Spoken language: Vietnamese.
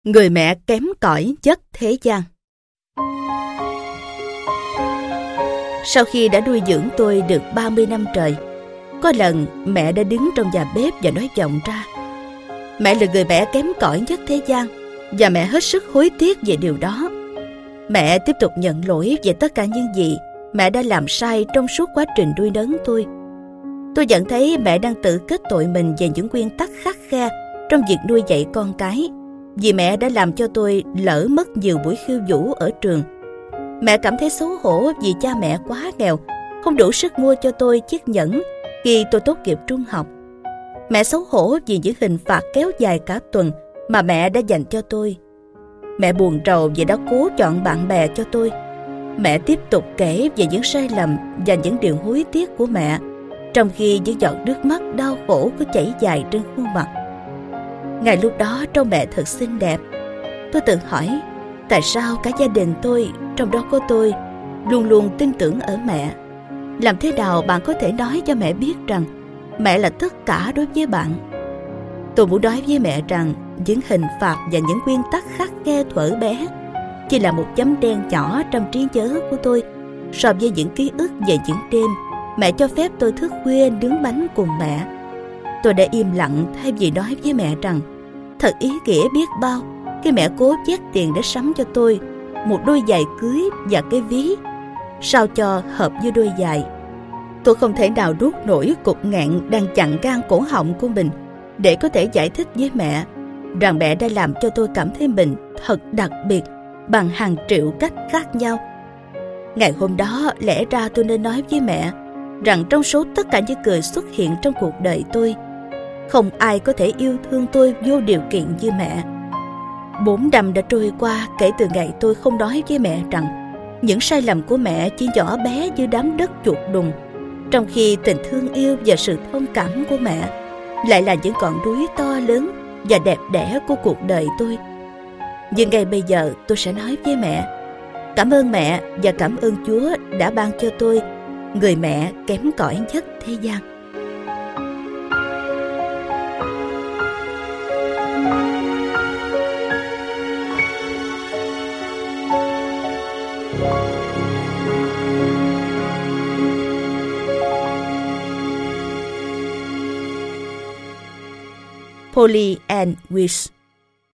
Người mẹ kém cỏi nhất thế gian. Sau khi đã nuôi dưỡng tôi được 30 năm trời, có lần mẹ đã đứng trong nhà bếp và nói vọng ra: mẹ là người mẹ kém cỏi nhất thế gian, và mẹ hết sức hối tiếc về điều đó. Mẹ tiếp tục nhận lỗi về tất cả những gì mẹ đã làm sai trong suốt quá trình nuôi nấng tôi. Tôi nhận thấy mẹ đang tự kết tội mình về những nguyên tắc khắt khe trong việc nuôi dạy con cái, vì mẹ đã làm cho tôi lỡ mất nhiều buổi khiêu vũ ở trường. Mẹ cảm thấy xấu hổ vì cha mẹ quá nghèo, không đủ sức mua cho tôi chiếc nhẫn khi tôi tốt nghiệp trung học. Mẹ xấu hổ vì những hình phạt kéo dài cả tuần mà mẹ đã dành cho tôi. Mẹ buồn rầu vì đã cố chọn bạn bè cho tôi. Mẹ tiếp tục kể về những sai lầm và những điều hối tiếc của mẹ, trong khi những giọt nước mắt đau khổ cứ chảy dài trên khuôn mặt. Ngày lúc đó trông mẹ thật xinh đẹp. Tôi tự hỏi, tại sao cả gia đình tôi, trong đó có tôi, luôn luôn tin tưởng ở mẹ? Làm thế nào bạn có thể nói cho mẹ biết rằng mẹ là tất cả đối với bạn? Tôi muốn nói với mẹ rằng những hình phạt và những nguyên tắc khắt khe thuở bé chỉ là một chấm đen nhỏ trong trí nhớ của tôi so với những ký ức về những đêm mẹ cho phép tôi thức khuya nướng bánh cùng mẹ. Tôi đã im lặng thay vì nói với mẹ rằng thật ý nghĩa biết bao khi mẹ cố vét tiền để sắm cho tôi một đôi giày cưới và cái ví sao cho hợp với đôi giày. Tôi không thể nào nuốt nổi cục nghẹn đang chặn gan cổ họng của mình để có thể giải thích với mẹ rằng mẹ đã làm cho tôi cảm thấy mình thật đặc biệt bằng hàng triệu cách khác nhau. Ngày hôm đó lẽ ra tôi nên nói với mẹ rằng trong số tất cả những người xuất hiện trong cuộc đời tôi, không ai có thể yêu thương tôi vô điều kiện như mẹ. 4 năm đã trôi qua kể từ ngày tôi không nói với mẹ rằng những sai lầm của mẹ chỉ nhỏ bé như đám đất chuột đùng, trong khi tình thương yêu và sự thông cảm của mẹ lại là những ngọn núi to lớn và đẹp đẽ của cuộc đời tôi. Nhưng ngay bây giờ tôi sẽ nói với mẹ: cảm ơn mẹ và cảm ơn Chúa đã ban cho tôi người mẹ kém cỏi nhất thế gian. Polly Ann Weiss.